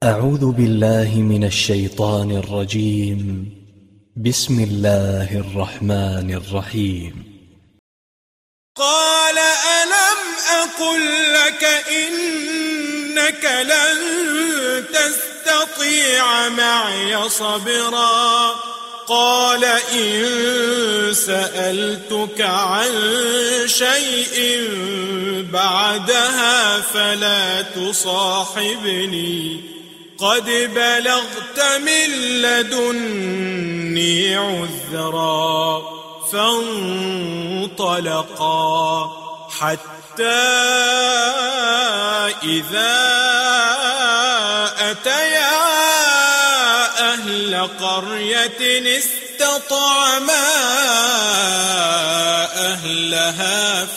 أعوذ بالله من الشيطان الرجيم. بسم الله الرحمن الرحيم. قال ألم أقل لك إنك لن تستطيع معي صبرا قال إن سألتك عن شيء بعدها فلا تصاحبني قد بلغت من لدني عذرا فانطلقا حتى إذا أتيا أهل قرية استطعما أهلها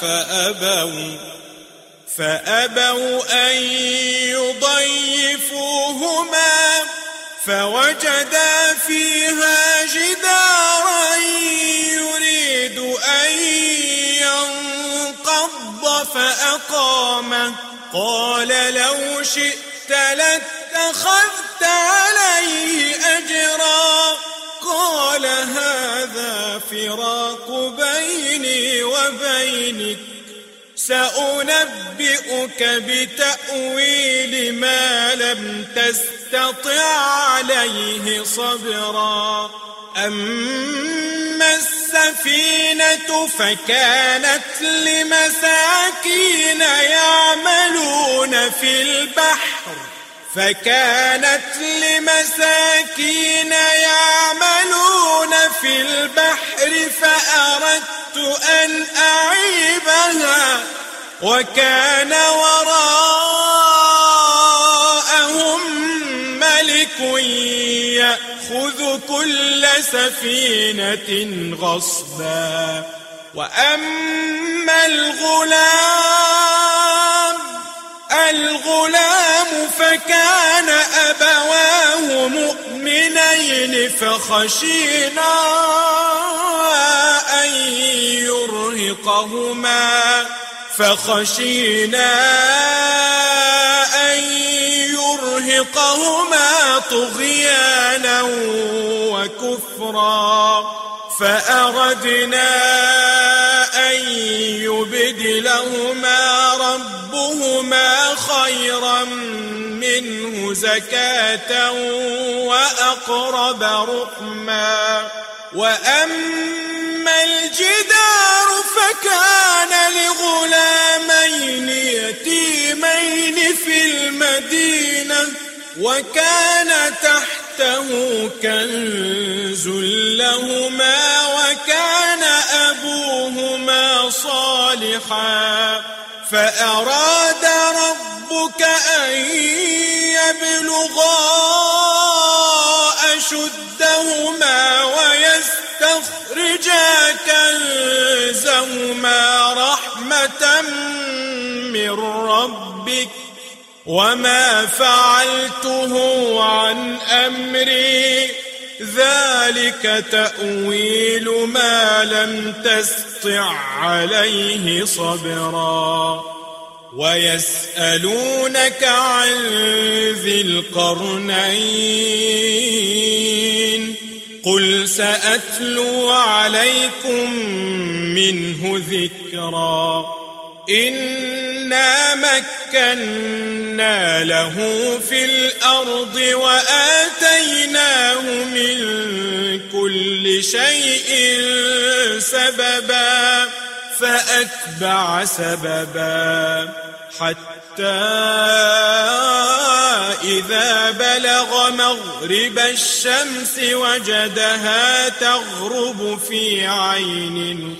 فأبوا أن يضيفوهما فوجدا فيها جدارا يريد أن ينقض فأقامه قال لو شئت لاتخذت عليه أجرا قال هذا فراق بيني وبينك سأنبئك بتأويل ما لم تستطع عليه صبرا أما السفينة فكانت لمساكين يعملون في البحر فأردت أن أعيبها وكان وراءهم ملك يأخذ كل سفينة غصبا وأما الغلام فكان أبواه مؤمنين فخشينا أن يرهقهما طغيانا وكفرا فأردنا أن يبدلهما ربهما خيرا منه زكاة وأقرب رحما وأما الجدار فكان لغلامين يتيمين في المدينة وكان تحته كنز لهما وكان أبوهما صالحا فأراد ربك أن يبلغا أشدهما ويستخرجا كنزهما رحمة من ربك وما فعلته عن أمري ذلك تأويل ما لم تستطع عليه صبرا ويسألونك عن ذي القرنين قل سأتلو عليكم منه ذكرا إنا مكنا له في الأرض وآتيناه من كل شيء سببا فأتبع سببا حتى إذا بلغ مغرب الشمس وجدها تغرب في عين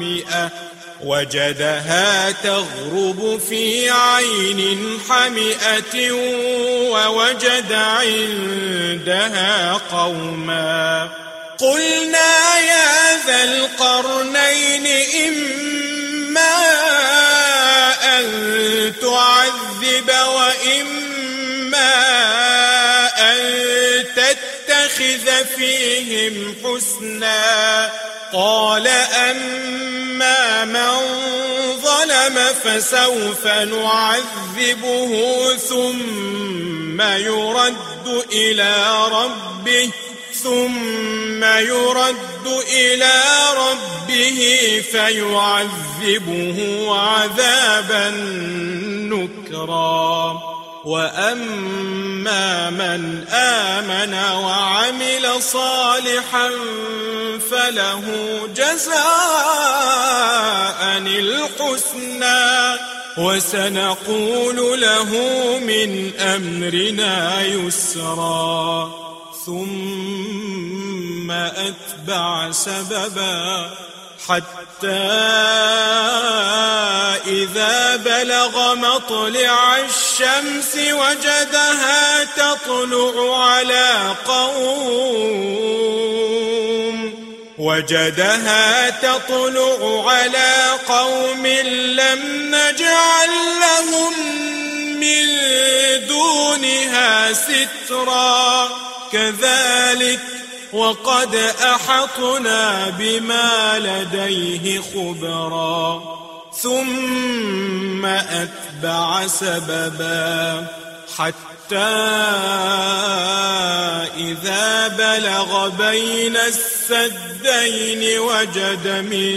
حمئة ووجد عندها قوما قلنا يا ذا القرنين إما أن تعذب وإما أن تتخذ فيهم حسنا قال أما من ظلم فسوف نعذبه ثم ثم يرد إلى ربه فيعذبه عذابا نكرا وأما من آمن وعمل صالحا فله جزاء الحسنى وسنقول له من أمرنا يسرا ثم أتبع سببا حتى إذا بلغ مطلع الشمس وجدها تطلع على قوم لم نجعل لهم من دونها سترا كذلك وقد أحطنا بما لديه خبرا ثم أتبع سببا حتى إذا بلغ بين السدين وجد من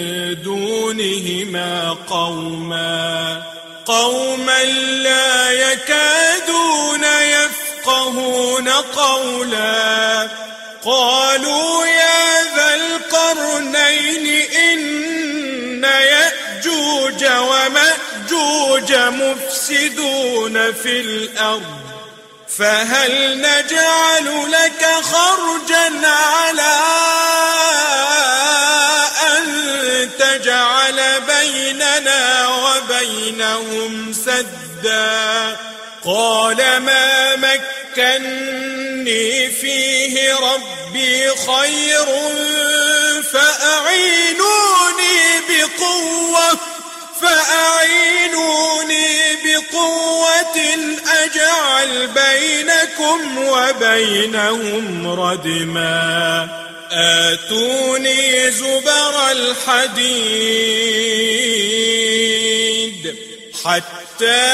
دونهما قوما لا يكادون يفقهون قولا قالوا يا ذا القرنين إن يأجوج ومأجوج مفسدون في الأرض فهل نجعل لك خرجا على أن تجعل بيننا وبينهم سدا قال ما مكني فيه ربي خير فأعينوني بقوة أجعل بينكم وبينهم ردما آتوني زبر الحديد حتى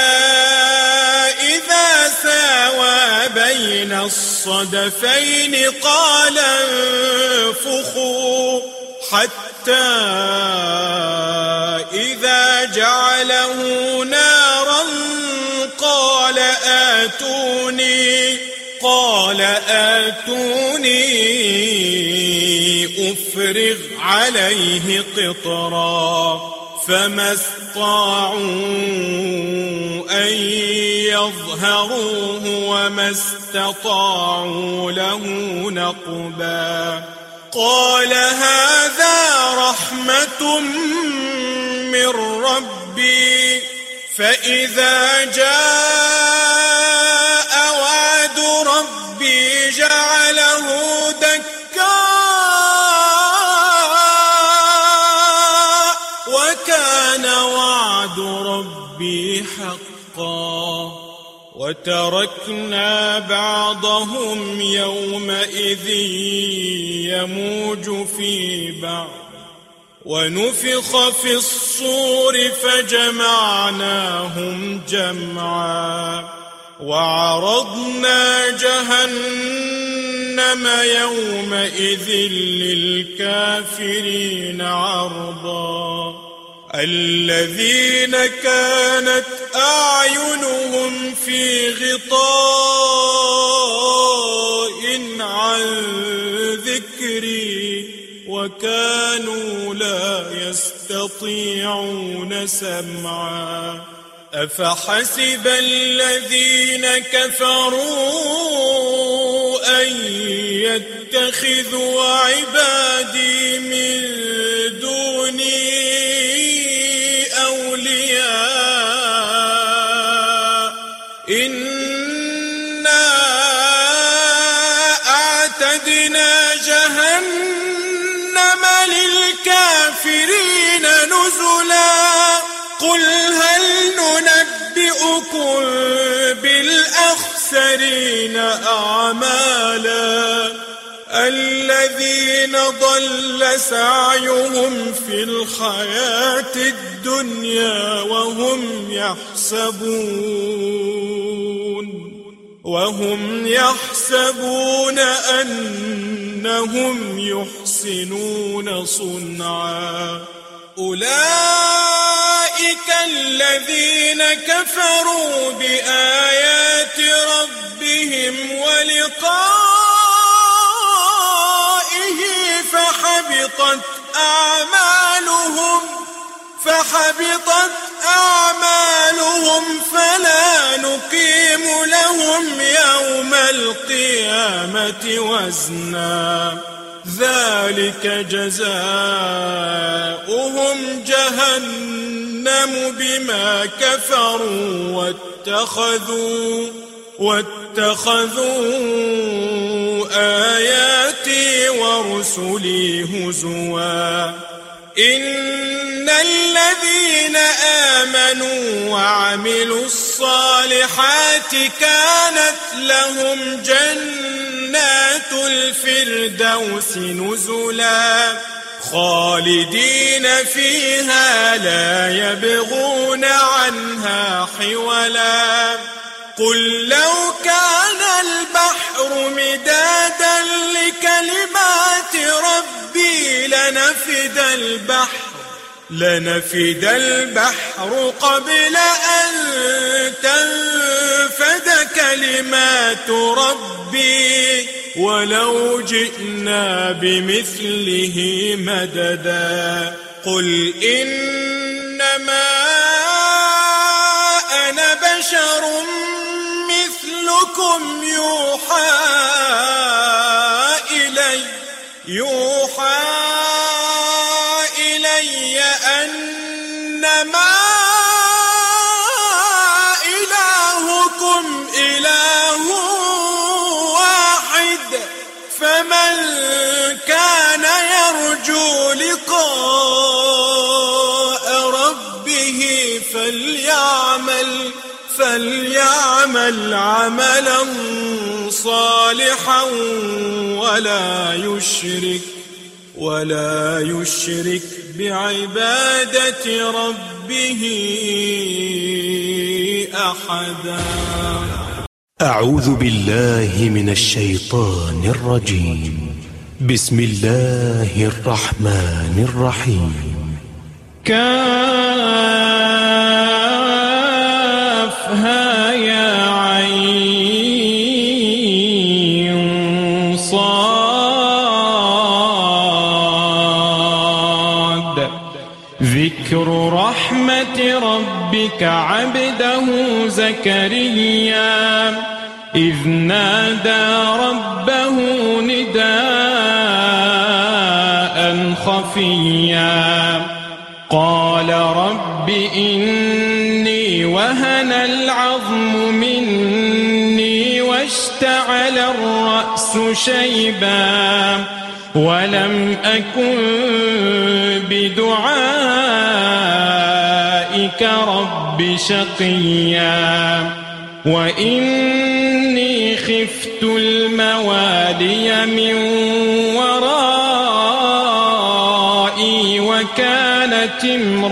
إذا ساوى بين الصدفين قال انفخوا حتى إذا جعله نارا قال آتوني أفرغ عليه قطرا فما استطاعوا أن يظهروه وما استطاعوا له نقبا قال هذا رحمة من ربي فإذا جاء وعد ربي جعله دكاء وكان وعد ربي حقا وتركنا بعضهم يومئذ يموج في بعض ونفخ في الصور فجمعناهم جمعا وعرضنا جهنم يومئذ للكافرين عرضا الذين كانت أعينهم في غطاء عن ذكري وكانوا لا يستطيعون سمعا أفحسب الذين كفروا أن يتخذوا عبادي من دوني أولياء إنا أعتدنا جهنم للكافرين نزلا قل هل ننبئكم بالأخسرين أعمالا الذين ضل سعيهم في الحياة الدنيا وهم يحسبون وهم يحسبون أنهم يحسنون صنعا أولئك الذين كفروا بآيات ربهم ولقائه فحبطت أعمالهم فلا نقيم لهم يوم القيامة وزنا ذلك جزاؤهم جهنم بما كفروا واتخذوا آياتي ورسلي هزوا إن الذين آمنوا وعملوا الصالحات كانت لهم جنات الفردوس نزلا خالدين فيها لا يبغون عنها حولا قل لو كان البحر مدادا لكلمات ربي لنفد البحر قبل أن تنفد كلمات ربي ولو جئنا بمثله مددا قل إنما أنا بشر مثلكم يوحى إلي أنما إلهكم إله واحد فمن كان يرجو لقاء ربه فليعمل عملا صالحا ولا يشرك بعبادة ربه أحدا. أعوذ بالله من الشيطان الرجيم. بسم الله الرحمن الرحيم. كافها يا عين صاد ذكر رحمة ربك عبده زكريا إذ نادى ربه نداء خفيا قال رب إني وهن العظم مني واشتعل الرأس شيبا ولم أكن بدعائك رب شقيا وإني خفت الموالي من ورائي وكانت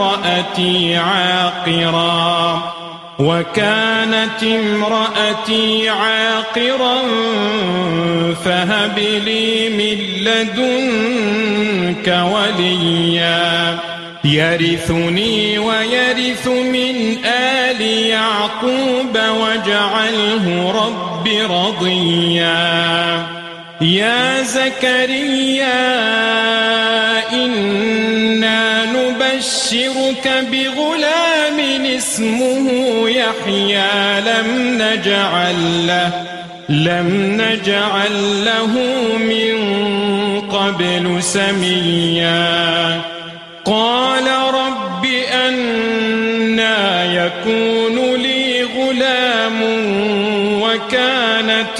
امرأتي عاقرا فهب لي من لدنك وليا يرثني ويرث من آل يعقوب واجعله رب رضيا يا زكريا إنا نبشرك بغلام اسمه يحيى لم نجعل له من قبل سميا قال رب أنى يكون لي غلام وكانت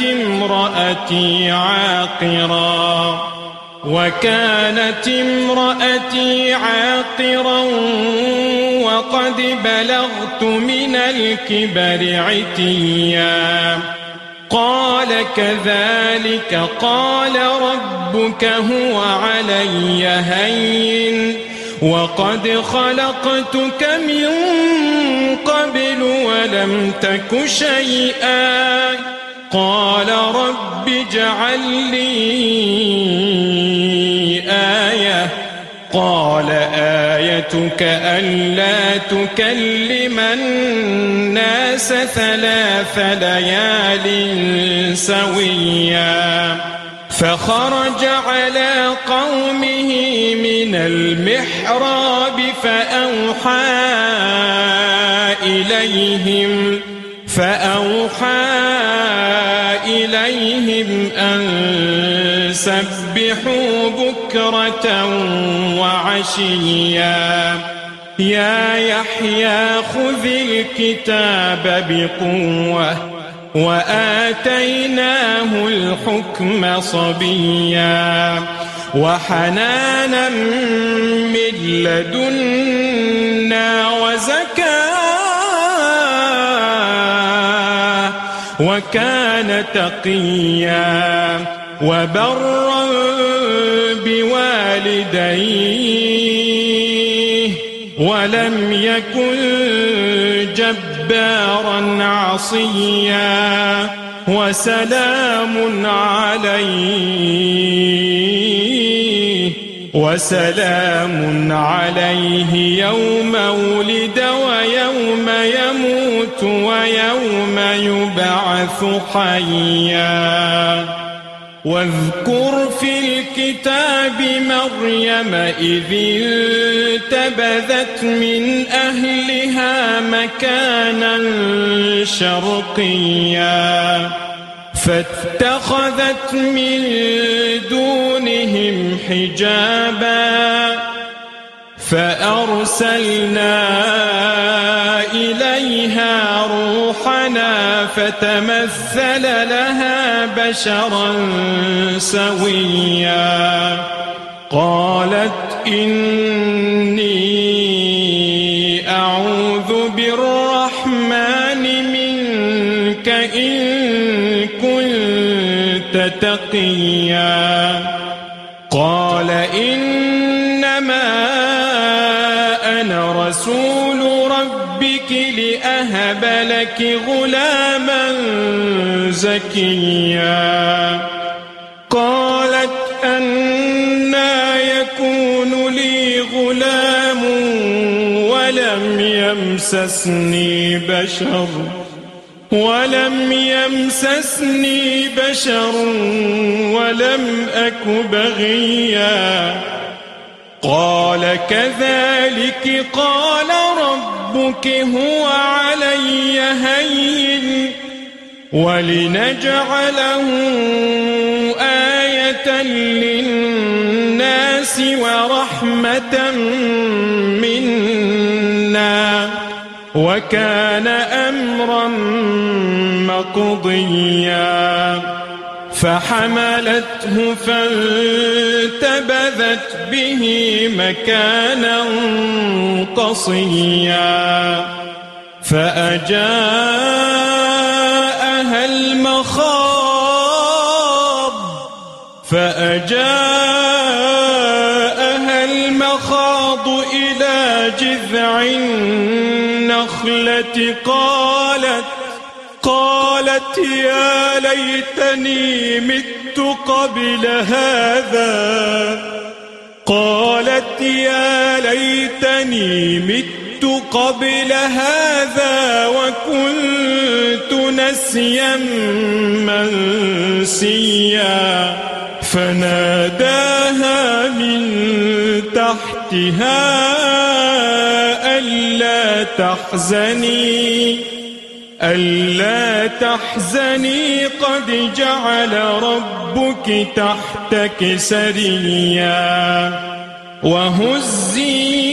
امرأتي عاقرا وقد بلغت من الكبر عتيا قال كذلك قال ربك هو علي هين وقد خلقتك من قبل ولم تك شيئا قال رب اجعل لي آية قال آيتك ألا تكلم الناس 3 ليال سويا فخرج على قومه من المحراب فأوحى إليهم أن سبحوا بكرة وعشيا يا يحيى خذ الكتاب بقوة وآتيناه الحكم صبيا وحنانا من لدنا وزكاة وكان تقيا وبرا بوالديه ولم يكن جبارا عصيا وسلام عليه يوم ولد ويوم يموت ويوم يبعث حيا واذكر في الكتاب مريم إذ انتبذت من أهلها مكانا شرقيا فاتخذت من دونهم حجابا فأرسلنا إليها روحنا فتمثل لها بشرا سويا قالت إني أعوذ بالرحمن منك إن كنت تقيا قال إنما أنا رسول ربك لأهب لك غلاما زكيا قالت أنى يكون لي غلام ولم يمسسني بشر ولم أك بغيا قال كذلك قال ربك هو علي هين ولنجعله آية للناس ورحمة منا وكان أمرا مقضيا فحملته فانتبذت به مكانا قصيا فأجاءها المخاض إلى جذع النخلة قالت يا ليتني مت قبل هذا وكنت نسيا منسيا فناداها من تحتها ألا تحزني قد جعل ربك تحتك سريا وهزي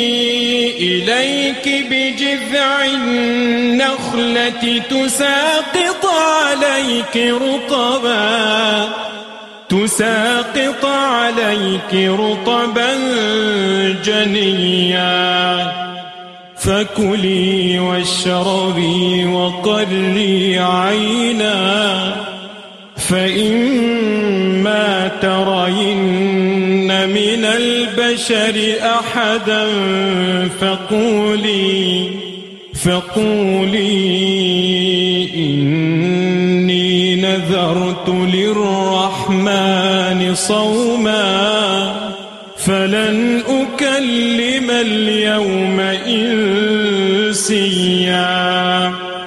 إليك بجذع النخلة تساقط عليك رطبا جنيا فكلي واشربي وقري عينا فإما ترين من البشر أحدا فقولي إني نذرت للرحمن صوما فلن أكلم اليوم إنسيا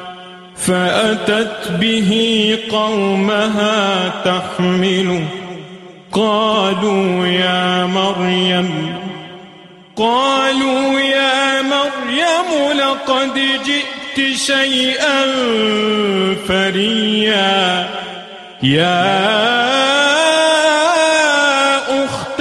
فأتت به قومها تحمله قالوا يا مريم لقد جئت شيئا فريا يا أخت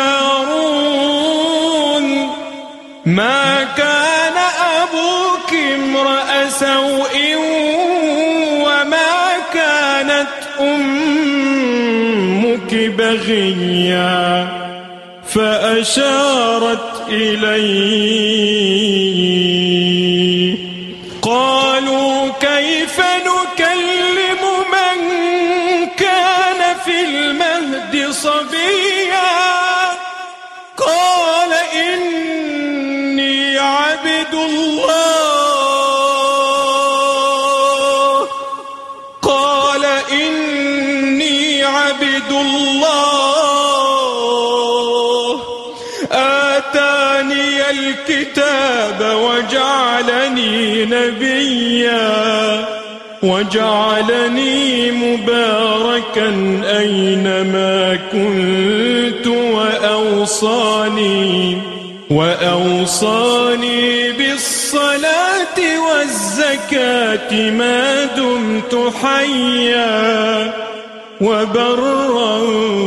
هارون ما كان أبوك امرأ سوء وما كانت أمك بغيا فأشارت إليه قالوا كيف نكلم من كان في المهد صبيا قال إني عبد الله آتاني الكتاب وجعلني نبيا وجعلني مباركا أينما كنت وأوصاني بالصلاة والزكاة ما دمت حيا وبرا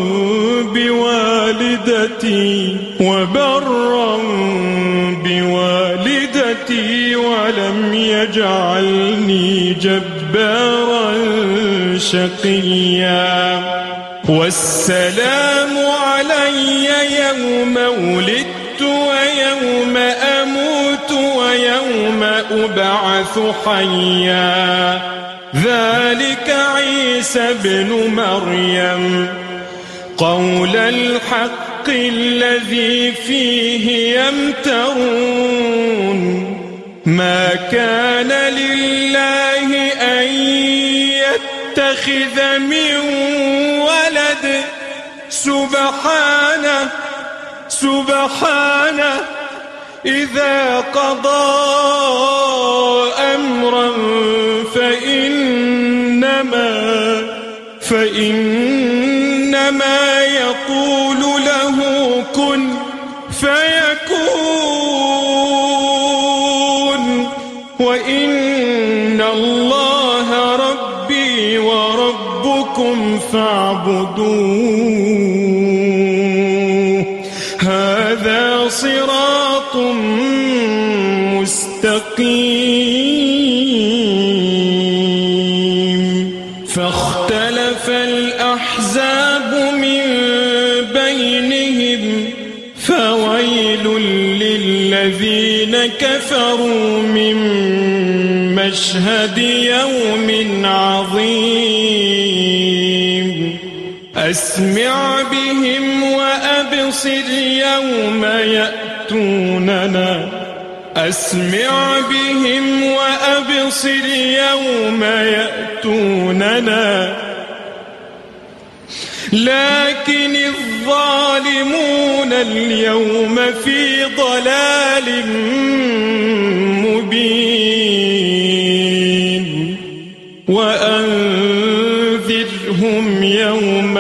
بوالدتي ولم يجعلني جبارا شقيا والسلام علي يوم ولدت ويوم أموت ويوم أبعث حيا ذلك عيسى ابن مريم قول الحق الذي فيه يمترون ما كان لله أن يتخذ من ولد سبحانه إذا قضى أمرا فإنما يقول له كن فيكون وإن الله ربي وربكم فاعبدوه هذا صراط مستقيم فاختلف الأحزاب من بينهم فويل للذين كفروا من مشهد يوم عظيم أسمع بهم وأبصر يوم يأتوننا لكن الظالمون اليوم في ضلال مبين وأنذرهم يوم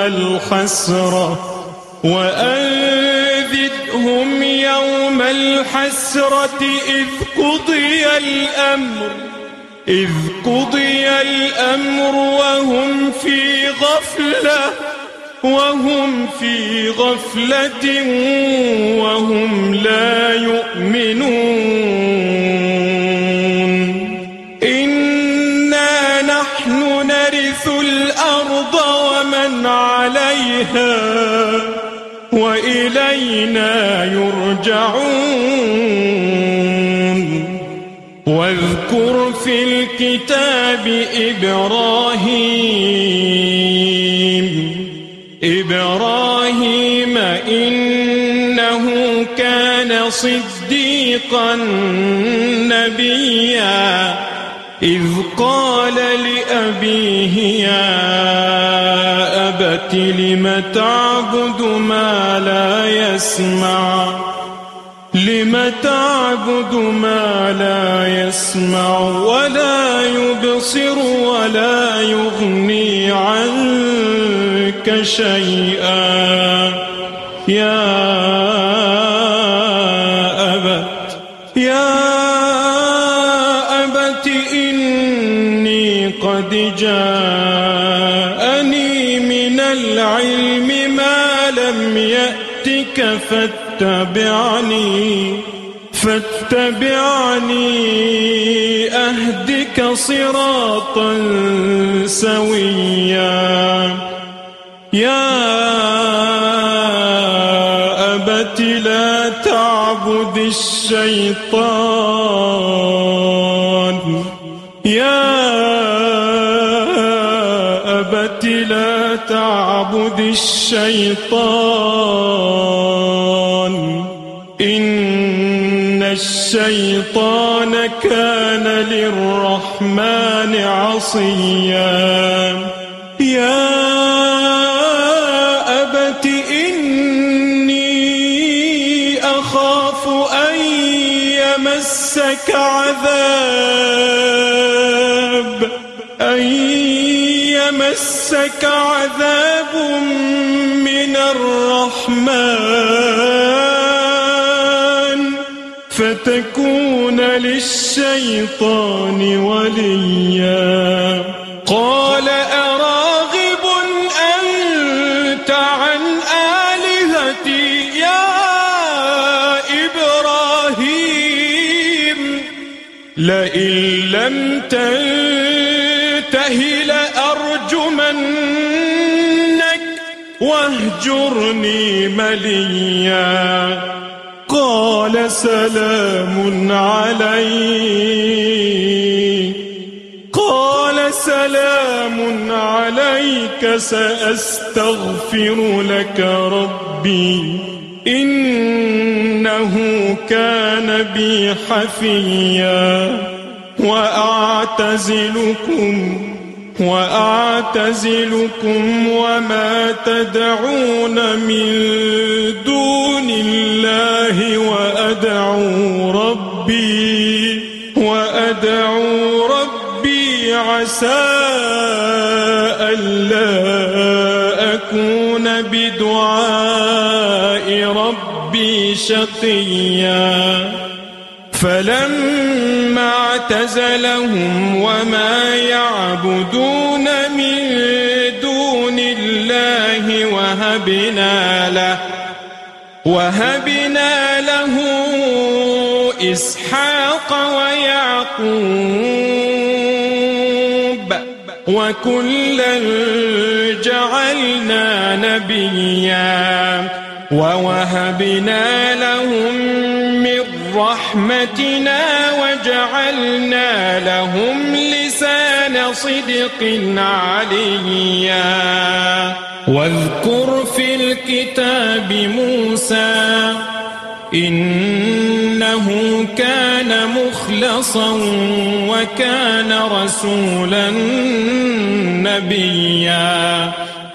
الحسرة إذ قضي الأمر وهم في غفلة وهم لا يؤمنون إنا نحن نرث الأرض ومن عليها وإلينا يرجعون واذكر في الكتاب إبراهيم إنه كان صديقا نبيا إذ قال لأبيه يا أبت لم تعبد ما لا يسمع ولا يبصر ولا يغني عنك شيئا يا أبت إني قد جاءني من العلم ما لم يأتك فاتبعني أهدك صراطا سويا يا أبت لا تعبد الشيطان إن الشيطان كان للرحمن عصيا يا أبت إني أخاف أن يمسك عذاب من الرحمن فتكون للشيطان وليا قال أراغب أنت عن آلهتي يا إبراهيم لئن لم تنته لأرجمنك واهجرني مليا قال سلام عليك سأستغفر لك ربي إنه كان بي حفيا وأعتزلكم وما تدعون من دون الله وأدعو ربي عسى ألا أكون بدعاء ربي شقيا فلما اعتزلهم وما يعبدون من دون الله وهبنا له إسحاق ويعقوب وكلا جعلنا نبيا ووهبنا لهم من رحمتنا وجعلنا لهم لسان صدق عليا واذكر في الكتاب موسى إنه كان مخلصا وكان رسولا نبيا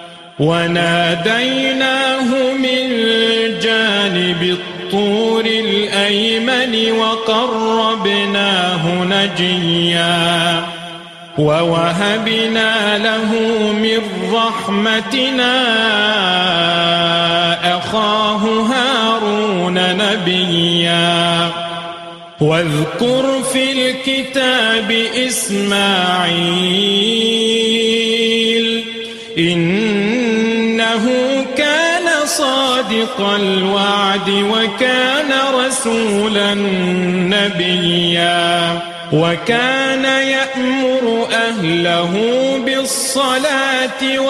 وناديناه من جانب الطور الأيمن وقربناه نجيا ووهبنا له من رحمتنا أخاه هارون نبيا واذكر في الكتاب إسماعيل إنه كان صادق الوعد وكان رسولا نبيا وكان يأمر أهله بالصلاة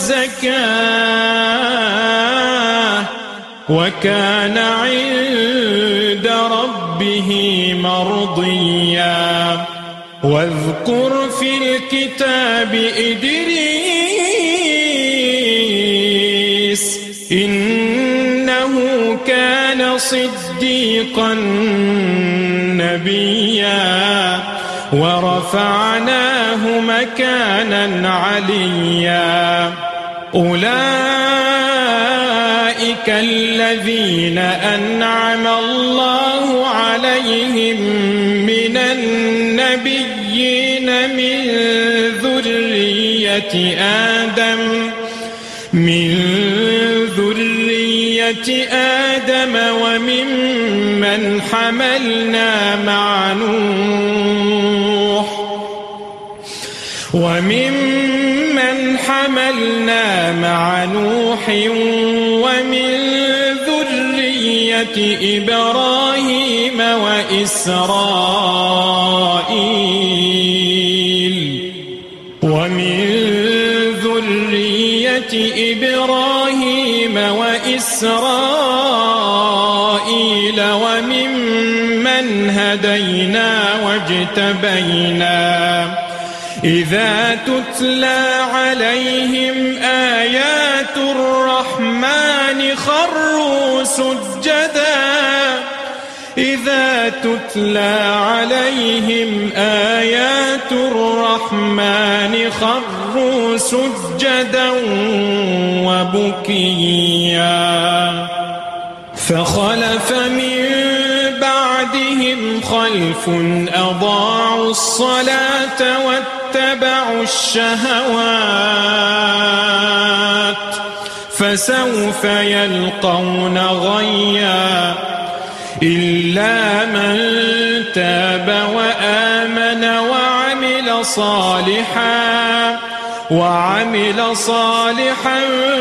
والزكاة وكان عند ربه مرضيا واذكر في الكتاب إدريس إنه كان صديقا نبيا ورفعناه مكانا عليا أولئك الذين أنعم الله عليهم من النبيين من ذرية آدم وممن حملنا مع نوح ومن ذرية إبراهيم وإسرائيل وممن هدينا واجتبينا إذا تتلى عليهم آيات الرحمن خروا سجدا وبكيا فخلف من بعدهم خلف أضاعوا الصلاة واتبعوا الشهوات فسوف يلقون غيا إلا من تاب وآمن وعمل صالحا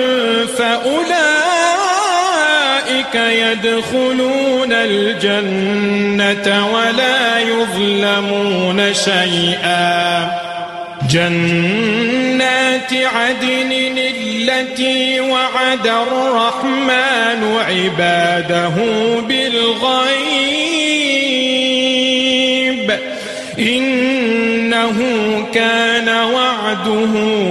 فأولئك يدخلون الجنة ولا يظلمون شيئا جنات عدن التي وعد الرحمن عباده بالغيب إنه كان وعده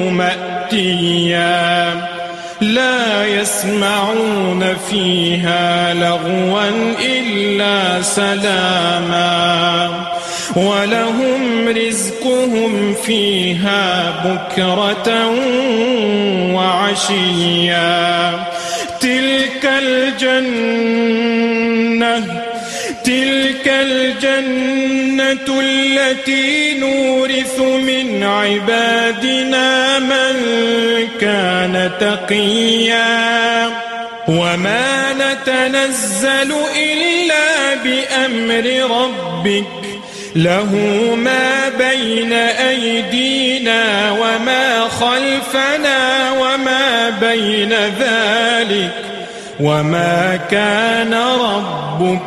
مأتيا لا يسمعون فيها لغوا إلا سلاما ولهم رزقهم فيها بكرة وعشيا تلك الجنة التي نورث من عبادنا من كان تقيا وما نتنزل إلا بأمر ربك له ما بين أيدينا وما خلفنا وما بين ذلك وما كان ربك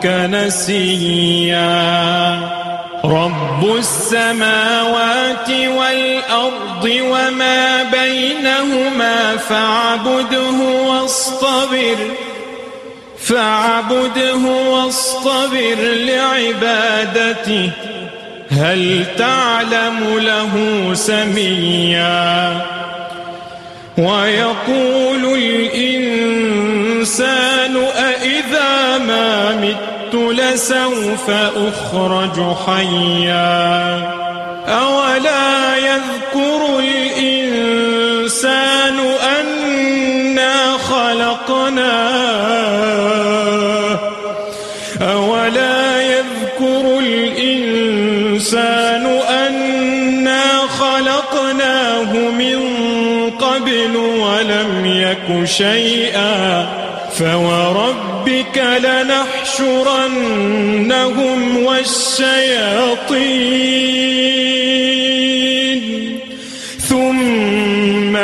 نسيا رب السماوات والأرض وما بينهما فاعبده واصطبر لعبادته هل تعلم له سميا ويقول الإنسان أإذا ما مت لسوف أخرج حيا أولا يذكر الإنسان أنا خلقناه من قبل ولم يك شيئا فوربك لنحشرنهم والشياطين ثم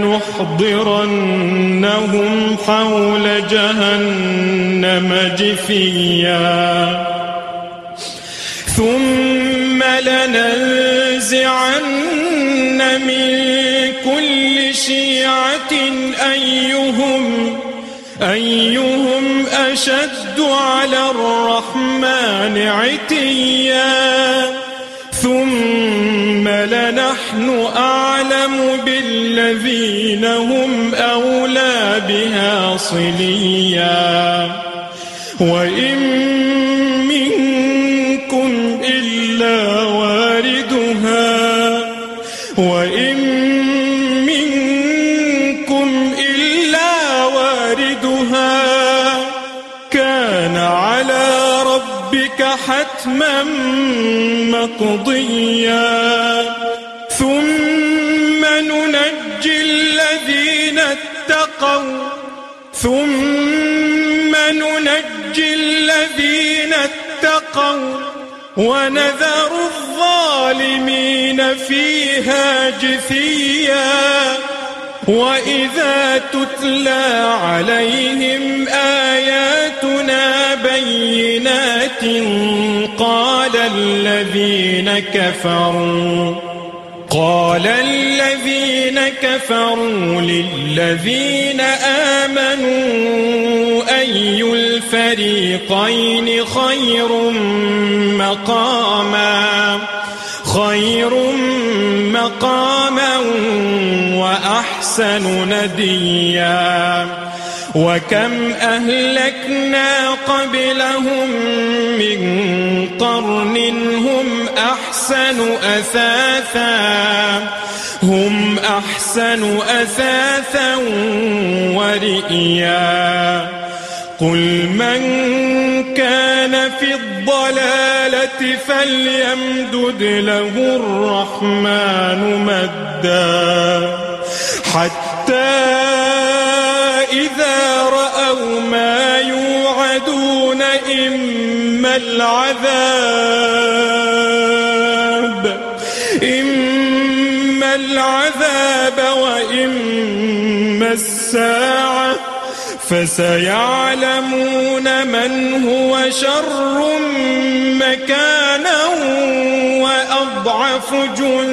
لنحضرنهم حول جهنم جثيا ثم لننزعن من كل شيعة أيهم أشد على الرحمن عتيا ثم لنحن أعلم بالذين هم أولى بها صليا وإن منكم إلا واردها حتما مقضيا ثم ننجي الذين اتقوا ونذر الظالمين فيها جثيا وإذا تتلى عليهم آياتنا بينات قال الذين كفروا للذين آمنوا أي الفريقين خير مقاما وأحسن نديا وكم أهلكنا قبلهم من قرن هم أحسن أثاثا ورئيا قل من كان في الضلالة فليمدد له الرحمن مدا حتى إذا رأوا ما يوعدون إما العذاب وإما الساعة فسيعلمون من هو شر مكانا وأضعف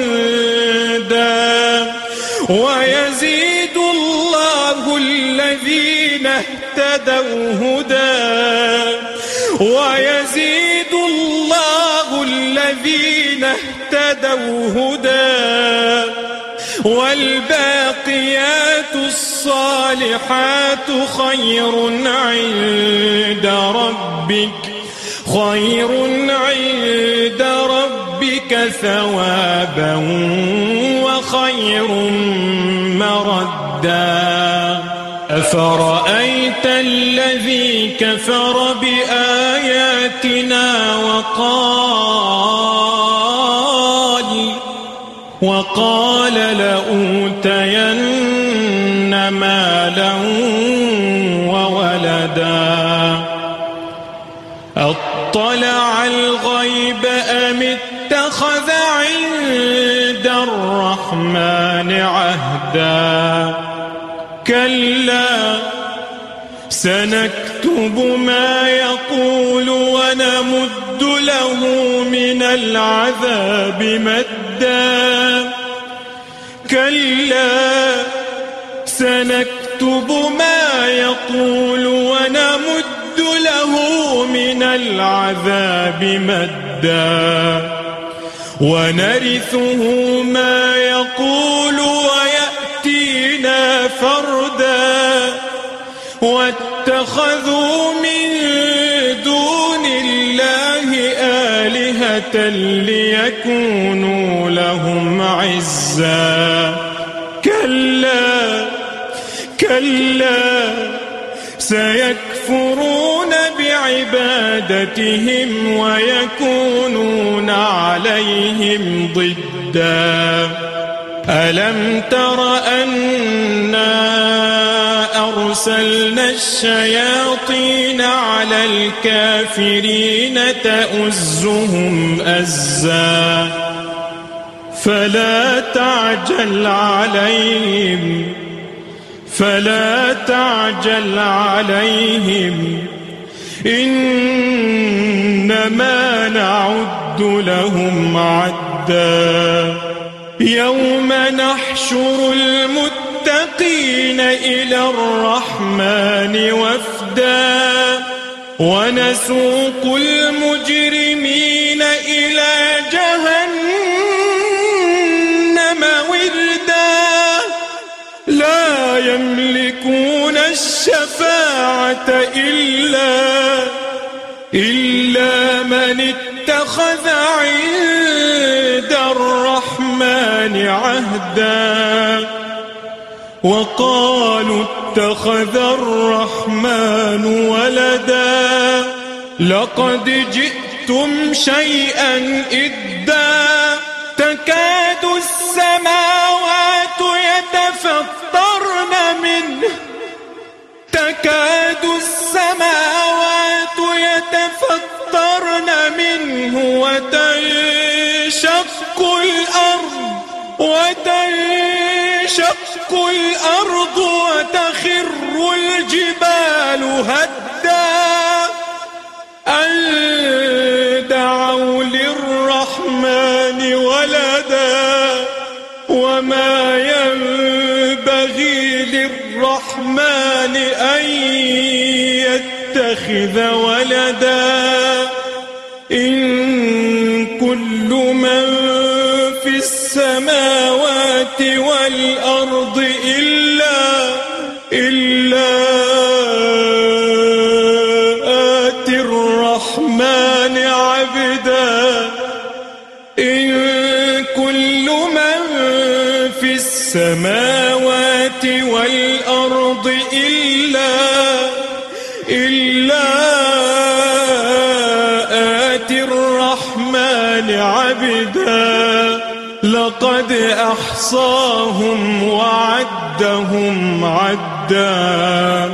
جندا ويزيد الله الذين اهتدوا هدى والباقيات الصالحات خير عند ربك ثوابا وخير مردا أفرأيت الذي كفر بآياتنا وقال لأوتين مالا وولدا أطلع الغيب أم اتخذ عند الرحمن عهدا كلا سنكتب ما يقول ونمد له من العذاب مدا كلا سنكتب ما يقول ونمد له من العذاب مدا ونرثه ما يقول ويأتينا فردا واتخذوا من دون الله آلهة ليكونوا لهم عزا كلا سيكفرون بعبادتهم ويكونون عليهم ضدا ألم تر أنا أرسلنا الشياطين على الكافرين تؤزهم أزا فلا تعجل عليهم إنما نعد لهم عدا يوم نحشر المتقين إلى الرحمن وفدا ونسوق المجرمين إلى جهنم وردا لا يملكون الشفاعة إلا من اتخذ عند الرحمن عهدا وقالوا اتخذ الرحمن ولدا لقد جئتم جئتم شيئا إدا تكاد السماوات يتفطرن منه وتنشق الأرض وتخر الجبال هدا أن دعوا للرحمن ولدا وما ينبغي للرحمن أن يتخذ ولدا إن كل من في السماوات والأرض إلا آتي الرحمن عبدا إن كل من في السماوات والأرض إلا آتي الرحمن عبدا لقد أحصاهم وعدهم عدا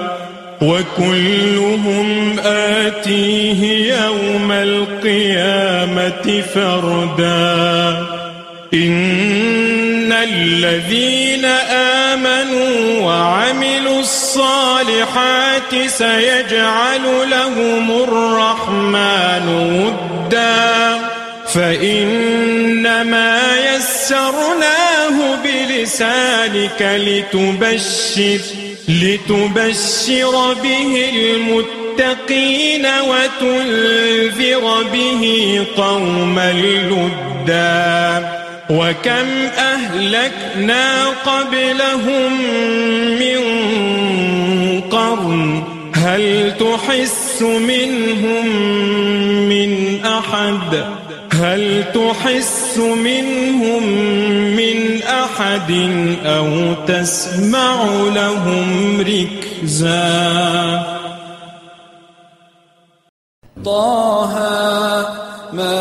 وكلهم آتيه يوم القيامة فردا إن الذين آمنوا وعملوا الصالحات سيجعل لهم الرحمن ودا فإنما يسرناه بلسانك لتبشر به المتقين وتنذر به قوما لدا وكم أهلكنا قبلهم من قرن هل تحس منهم من أحد أو تسمع لهم ركزا طه ما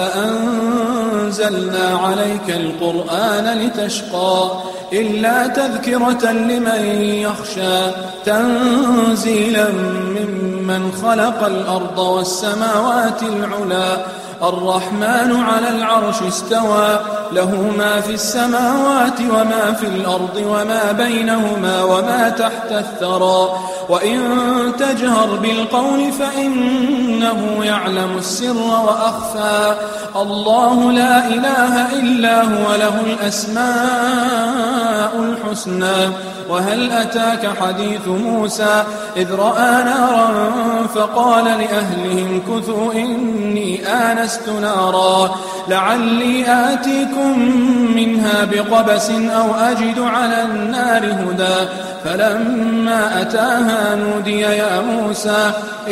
أنزلنا عليك القرآن لتشقى إلا تذكرة لمن يخشى تنزيلا ممن خلق الأرض والسماوات العلا الرحمن على العرش استوى له ما في السماوات وما في الأرض وما بينهما وما تحت الثرى وإن تجهر بالقول فإنه يعلم السر وأخفى الله لا إله إلا هو له الأسماء الحسنى وهل أتاك حديث موسى إذ رأى نارا فقال لأهلهم كثوا إني آنست نارا لعلي آتيكم منها بقبس أو أجد على النار هدى فلما أتاها نودي يا موسى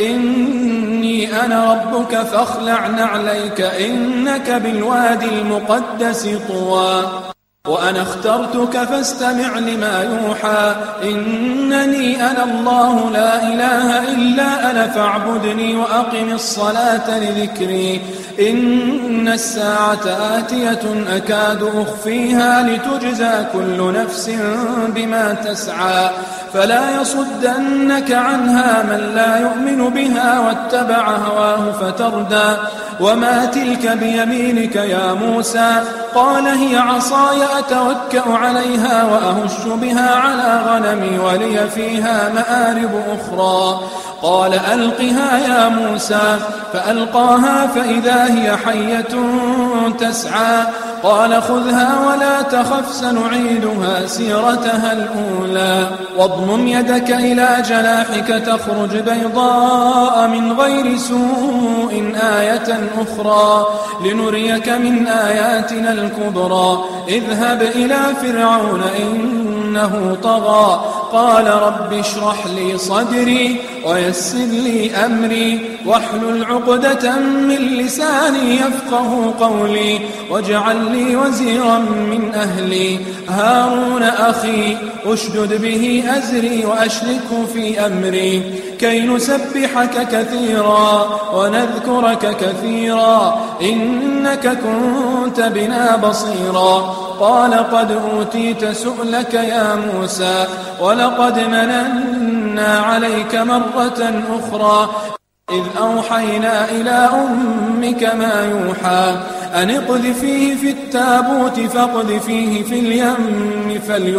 إني أنا ربك فاخلع نعليك إنك بالوادي المقدس طوى وأنا اخترتك فاستمع لما يوحى إنني أنا الله لا إله إلا أنا فاعبدني وأقم الصلاة لذكري إن الساعة آتية أكاد أخفيها لتجزى كل نفس بما تسعى فلا يصدنك عنها من لا يؤمن بها واتبع هواه فتردى وما تلك بيمينك يا موسى قال هي عصاي أتوكأ عليها وأهش بها على غنمي ولي فيها مآرب أخرى قال ألقها يا موسى فألقاها فإذا هي حية تسعى قال خذها ولا تخف سنعيدها سيرتها الأولى واضمم يدك إلى جناحك تخرج بيضاء من غير سوء آية أخرى لنريك من آياتنا الكبرى اذهب إلى فرعون إنه طغى وقال رب اشرح لي صدري ويسر لي أمري واحلل عقدة من لساني يفقه قولي واجعل لي وزيرا من أهلي هارون أخي أشدد به أزري وأشركه في أمري كي نسبحك كثيرا ونذكرك كثيرا إنك كنت بنا بصيرا قال قد أوتيت سؤلك يا موسى ولقد مننا عليك مرة أخرى إذ أوحينا إلى أمك ما يوحى أن اقذفيه في التابوت فاقذفيه في اليم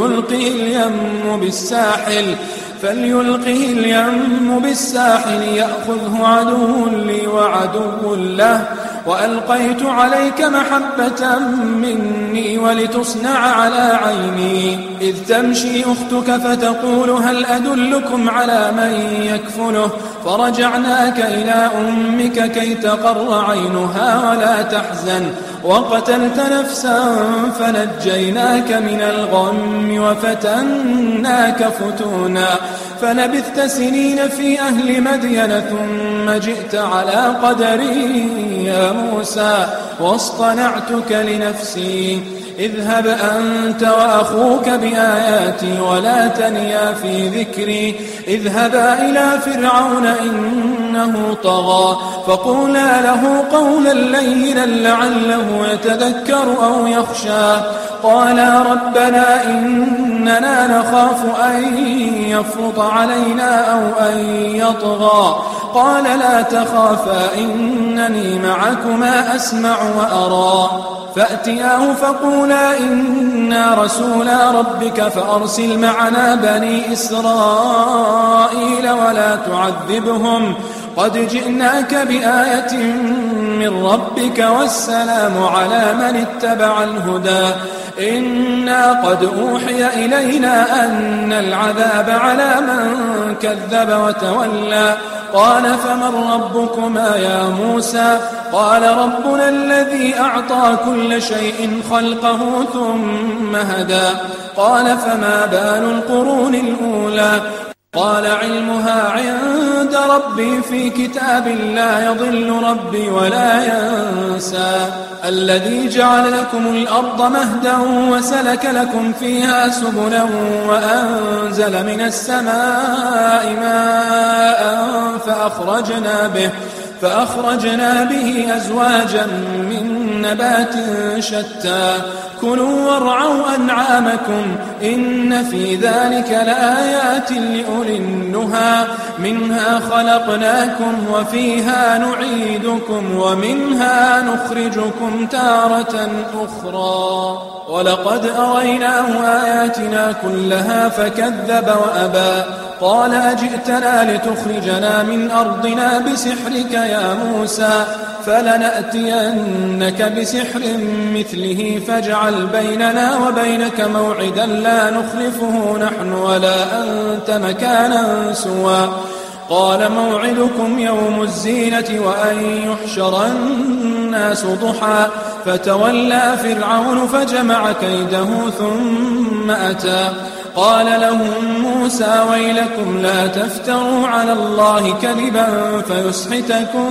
فليلقه اليم بالساحل يأخذه عدو لي وعدو له وألقيت عليك محبة مني ولتصنع على عيني إذ تمشي أختك فتقول هل أدلكم على من يكفله فرجعناك إلى أمك كي تقر عينها ولا تحزن وقتلت نفسا فنجيناك من الغم وفتناك فتونا فلبثت سنين في أهل مدين ثم جئت على قدري يا موسى واصطنعتك لنفسي اذهب أنت وأخوك بآياتي ولا تنيا في ذكري اذهبا إلى فرعون إنه طغى فقولا له قولا لينا لعله يتذكر أو يخشى قالا ربنا إننا نخاف أن يفرط علينا أو أن يطغى قال لا تخافا إنني معكما أسمع وأرى فأتياه فقولا إنا رسولا ربك فأرسل معنا بني إسرائيل ولا تعذبهم قد جئناك بآية من ربك والسلام على من اتبع الهدى إنا قد أوحي إلينا أن العذاب على من كذب وتولى قال فمن ربكما يا موسى قال ربنا الذي أعطى كل شيء خلقه ثم هدى قال فما بال القرون الأولى قال علمها عند ربي في كتاب لا يضل ربي ولا ينسى الذي جعل لكم الأرض مهدا وسلك لكم فيها سبلا وأنزل من السماء ماء فأخرجنا به أزواجا من نبات شتى كلوا وارعوا أنعامكم إن في ذلك لآيات لأولي النهى منها خلقناكم وفيها نعيدكم ومنها نخرجكم تارة أخرى ولقد أريناه آياتنا كلها فكذب وأبى قال أجئتنا لتخرجنا من أرضنا بسحرك يا موسى فلنأتينك بسحر مثله فاجعل بيننا وبينك موعدا لا نخلفه نحن ولا أنت مكانا سوى قال موعدكم يوم الزينة وأن يحشر الناس ضحى فتولى فرعون فجمع كيده ثم أتى قال لهم موسى ويلكم لا تفتروا على الله كذبا فيسحتكم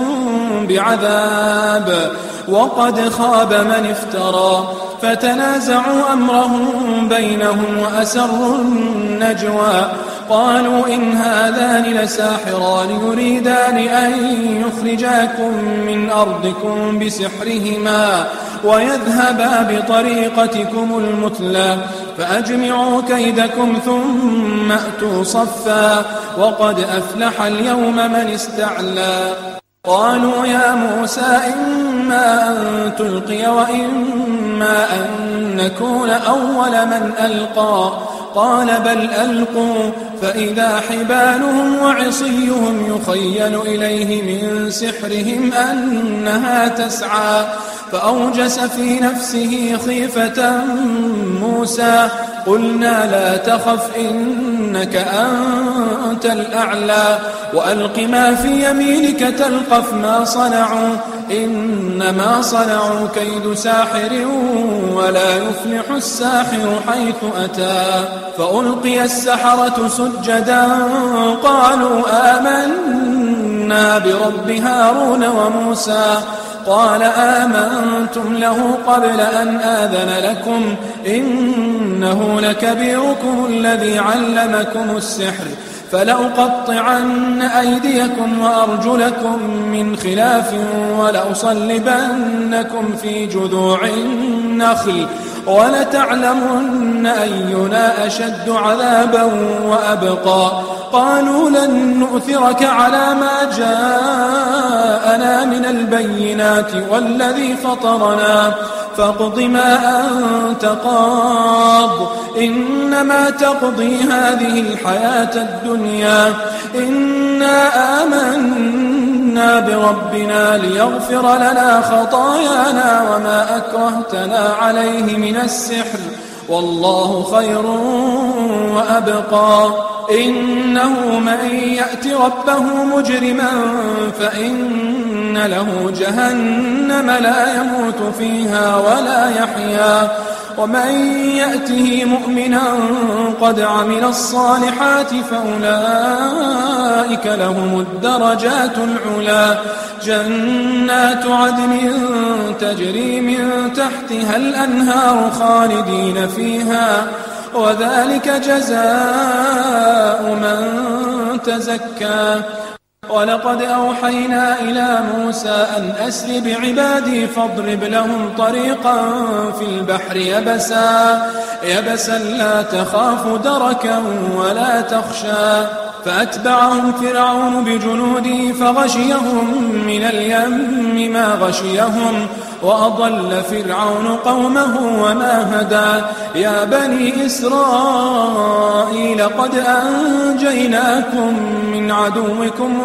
بعذاب وقد خاب من افترى فتنازعوا أمرهم بينهم وأسروا النجوى قالوا إن هذان لساحران يريدان أن يخرجاكم من أرضكم بسحرهما ويذهبا بطريقتكم المثلى فأجمعوا كيدكم ثم أتوا صفا وقد أفلح اليوم من استعلى قالوا يا موسى إما أن تلقي وإما أن نكون أول من ألقى قال بل ألقوا فإذا حبالهم وعصيهم يخيل إليه من سحرهم أنها تسعى فأوجس في نفسه خيفة موسى قلنا لا تخف إنك أنت الأعلى وألق ما في يمينك تلقف ما صنعوا إنما صنعوا كيد ساحر ولا يفلح الساحر حيث أتى. فألقي السحرة سجدا قالوا آمنا برب هارون وموسى. قال آمنتم له قبل أن آذن لكم إنه لكبيركم الذي علمكم السحر فلأقطعن أيديكم وأرجلكم من خلاف ولأصلبنكم في جذوع النخل ولتعلمن أينا أشد عذابا وأبقى. قالوا لن نؤثرك على ما جاءنا من البينات والذي فطرنا فاقض ما أنت قاض إنما تقضي هذه الحياة الدنيا إنا آمنا بربنا ليغفر لنا خطايانا وما أكرهتنا عليه من السحر والله خير وأبقى. إنه من يأت ربه مجرما فإن له جهنم لا يموت فيها ولا يحيا ومن يأته مؤمنا قد عمل الصالحات فأولئك لهم الدرجات العلا جنات عدن تجري من تحتها الأنهار خالدين فيها وذلك جزاء من تزكى. ولقد أوحينا إلى موسى أن أسر بعبادي فاضرب لهم طريقا في البحر يبسا لا تخاف دركا ولا تخشى. فأتبعهم فرعون بجنوده فغشيهم من اليم ما غشيهم وأضل فرعون قومه وما هدى. يا بني إسرائيل قد أنجيناكم من عدوكم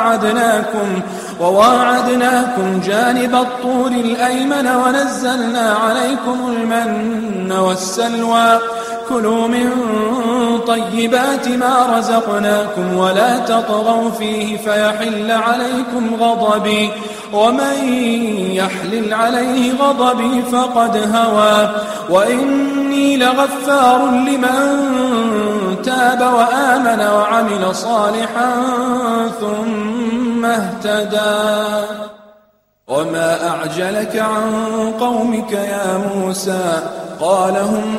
وواعدناكم جانب الطور الأيمن ونزلنا عليكم المن والسلوى. كلوا من طيبات ما رزقناكم ولا تطغوا فيه فيحل عليكم غضبي ومن يحلل عليه غضبي فقد هوى. وإني لغفار لمن تاب وآمن وعمل صالحا ثم اهتدى. وما أعجلك عن قومك يا موسى؟ قال هم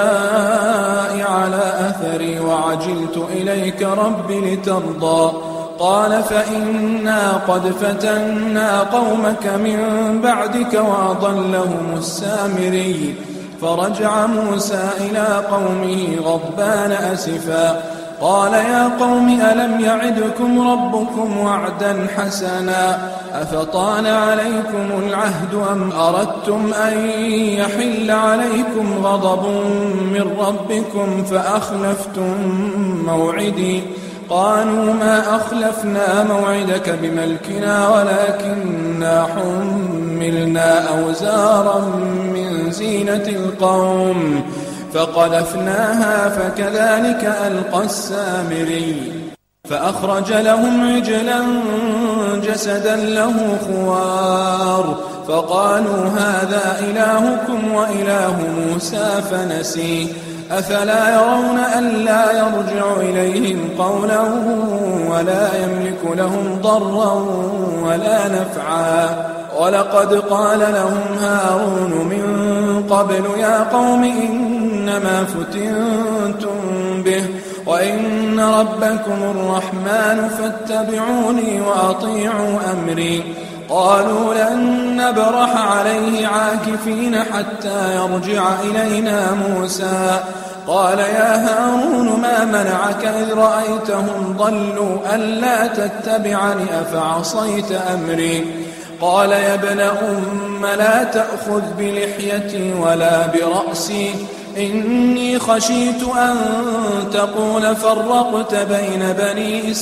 أولئك على أثري وعجلت إليك رب لترضى. قال فإنا قد فتنا قومك من بعدك وأضلهم السامري. فرجع موسى إلى قومه غضبان أسفا قال يا قوم ألم يعدكم ربكم وعدا حسنا أفطال عليكم العهد أم أردتم أن يحل عليكم غضب من ربكم فأخلفتم موعدي. قالوا ما أخلفنا موعدك بملكنا ولكننا حملنا أوزارا من زينة القوم فقذفناها فكذلك ألقى السامري. فأخرج لهم عجلا جسدا له خوار فقالوا هذا إلهكم وإله موسى فنسي. أفلا يرون ألا يرجع إليهم قولا ولا يملك لهم ضرا ولا نفعا. ولقد قال لهم هارون من قبل يا قوم إنما فتنتم به وإن ربكم الرحمن فاتبعوني وأطيعوا أمري. قالوا لن نبرح عليه عاكفين حتى يرجع إلينا موسى. قال يا هارون ما منعك إذ رأيتهم ضلوا ألا تتبعني أفعصيت أمري. قال يا ابن أم لا تأخذ بلحيتي ولا برأسي إني خشيت أن تقول فرقت بين بني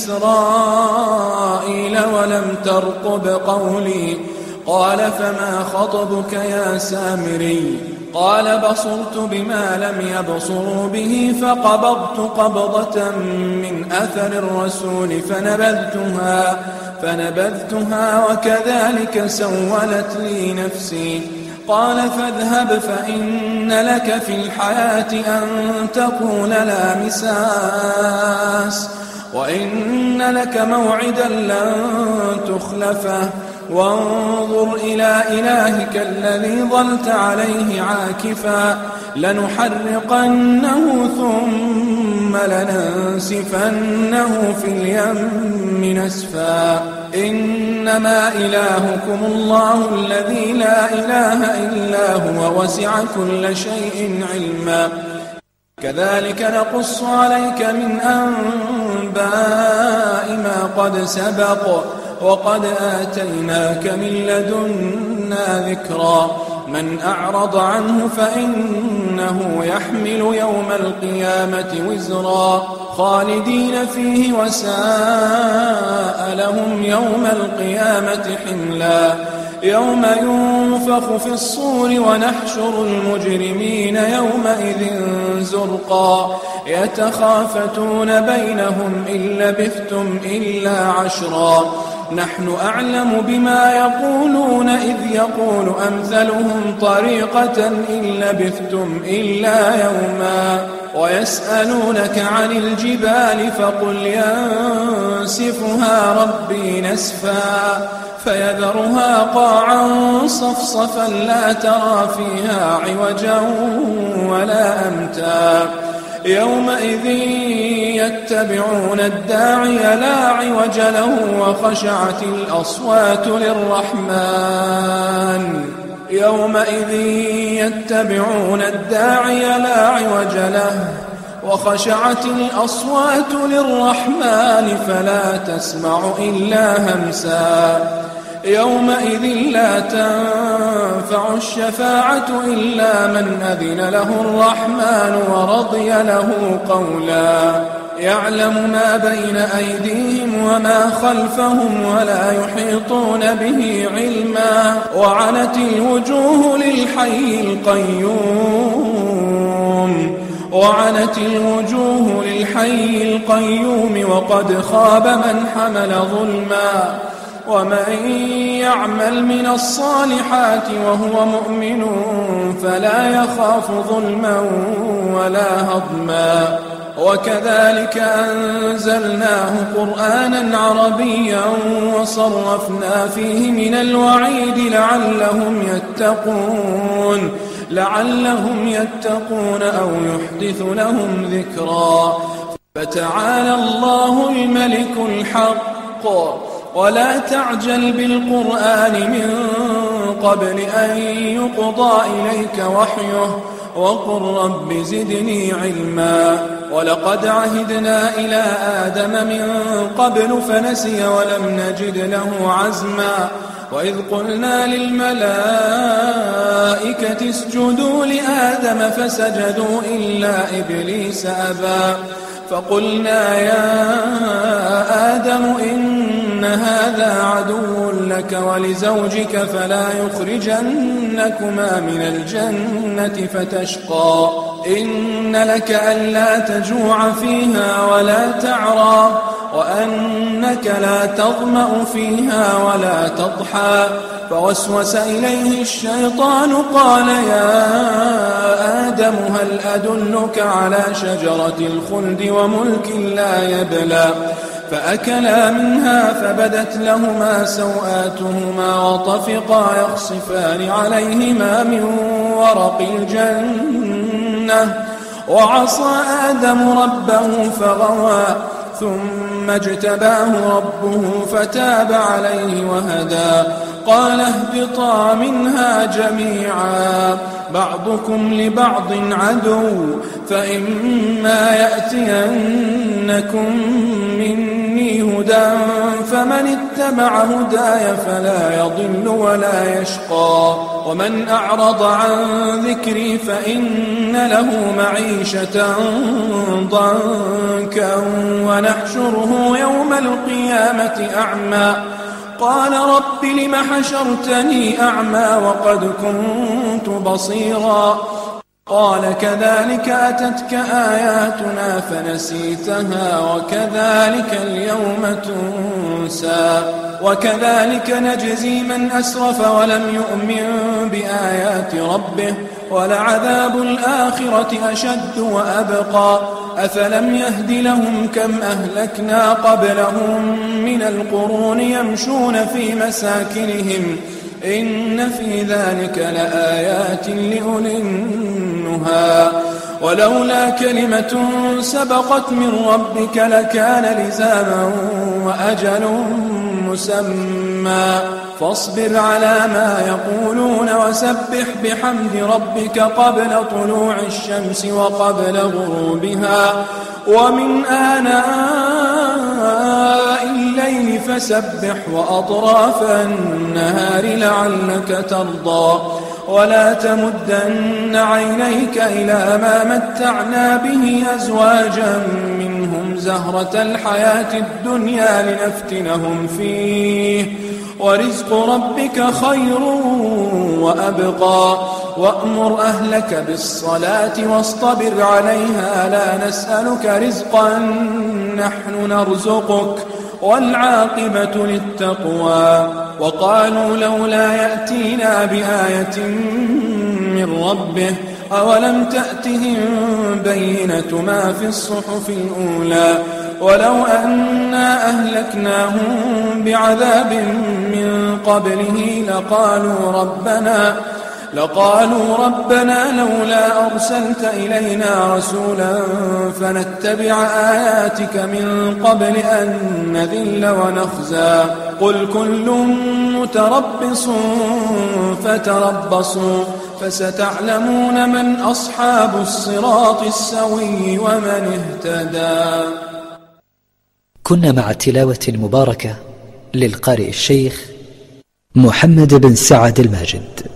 إسرائيل ولم ترقب قولي. قال فما خطبك يا سامري؟ قال بصرت بما لم يبصروا به فقبضت قبضة من أثر الرسول فنبذتها وكذلك سولت لي نفسي. قال فاذهب فإن لك في الحياة أن تقول لا مساس وإن لك موعدا لن تخلفه وانظر إلى إلهك الذي ظلت عليه عاكفا لنحرقنه ثم لننسفنه في اليم نسفا إنما إلهكم الله الذي لا إله إلا هو وسع كل شيء علما كذلك نقص عليك من أنباء ما قد سبق وقد آتيناك من لدنا ذكرا من أعرض عنه فإنه يحمل يوم القيامة وزرا خالدين فيه وساء لهم يوم القيامة حملا يوم ينفخ في الصور ونحشر المجرمين يومئذ زرقا يتخافتون بينهم إن لبثتم إلا عشرا نحن أعلم بما يقولون إذ يقول أمثلهم طريقة إن لبثتم إلا يوما ويسألونك عن الجبال فقل ينسفها ربي نسفا فيذرها قاعا صفصفا لا ترى فيها عوجا ولا أمتا يومئذ يتبعون الداعي لا عوج له وخشعت الأصوات للرحمن يومئذ يتبعون الداعي لا عوج له وخشعت الأصوات للرحمن فلا تسمع إلا همسا يومئذ لا تنفع الشفاعة إلا من أذن له الرحمن ورضي له قولا يعلم ما بين أيديهم وما خلفهم ولا يحيطون به علما وعنت الوجوه للحي القيوم وقد خاب من حمل ظلما ومن يعمل من الصالحات وهو مؤمن فلا يخاف ظلما ولا هضما وكذلك أنزلناه قرآنا عربيا وصرفنا فيه من الوعيد لعلهم يتقون أو يحدث لهم ذكرا فتعالى الله الملك الحق ولا تعجل بالقرآن من قبل أن يقضى إليك وحيه وقل رب زدني علما ولقد عهدنا إلى آدم من قبل فنسي ولم نجد له عزما وإذ قلنا للملائكة اسجدوا لآدم فسجدوا إلا إبليس أبى فقلنا يا آدم إن هذا عدو لك ولزوجك فلا يخرجنكما من الجنة فتشقى إن لك ألا تجوع فيها ولا تعرى وأنك لا تظمأ فيها ولا تضحى فوسوس إليه الشيطان قال يا آدم هل أدلك على شجرة الخلد وملك لا يبلى فأكلا منها فبدت لهما سوآتهما وطفقا يخصفان عليهما من ورق الجنة وعصى آدم ربه فغوى ثم اجتباه ربه فتاب عليه وهدى قال اهبطا منها جميعا بعضكم لبعض عدو فإما يأتينكم مني هدى فمن اتبع هداي فلا يضل ولا يشقى ومن أعرض عن ذكري فإن له معيشة ضنكا ونحشره يوم القيامة أعمى قال رب لم حشرتني أعمى وقد كنت بصيرا قال كذلك أتتك آياتنا فنسيتها وكذلك اليوم تنسى وكذلك نجزي من أسرف ولم يؤمن بآيات ربه ولعذاب الآخرة أشد وأبقى أفلم يهد لهم كم أهلكنا قبلهم من القرون يمشون في مساكنهم إن في ذلك لآيات لأولي النهى ولولا كلمة سبقت من ربك لكان لزاما وأجل مسمى فاصبر على ما يقولون وسبح بحمد ربك قبل طلوع الشمس وقبل غروبها ومن آناء الليل فسبح وأطراف النهار لعلك ترضى ولا تمدن عينيك إلى ما متعنا به أزواجا منهم زهرة الحياة الدنيا لنفتنهم فيه ورزق ربك خير وأبقى وأمر أهلك بالصلاة واصطبر عليها لا نسألك رزقا نحن نرزقك والعاقبة للتقوى وقالوا لولا يأتينا بآية من ربه أولم تأتهم بينة ما في الصحف الأولى ولو أنا أهلكناهم بعذاب من قبله لقالوا ربنا لولا أرسلت إلينا رسولا فنتبع آياتك من قبل أن نذل ونخزى قل كل متربص فتربصوا فستعلمون من أصحاب الصراط السوي ومن اهتدى. كنا مع التلاوة المباركة للقارئ الشيخ محمد بن سعد الماجد.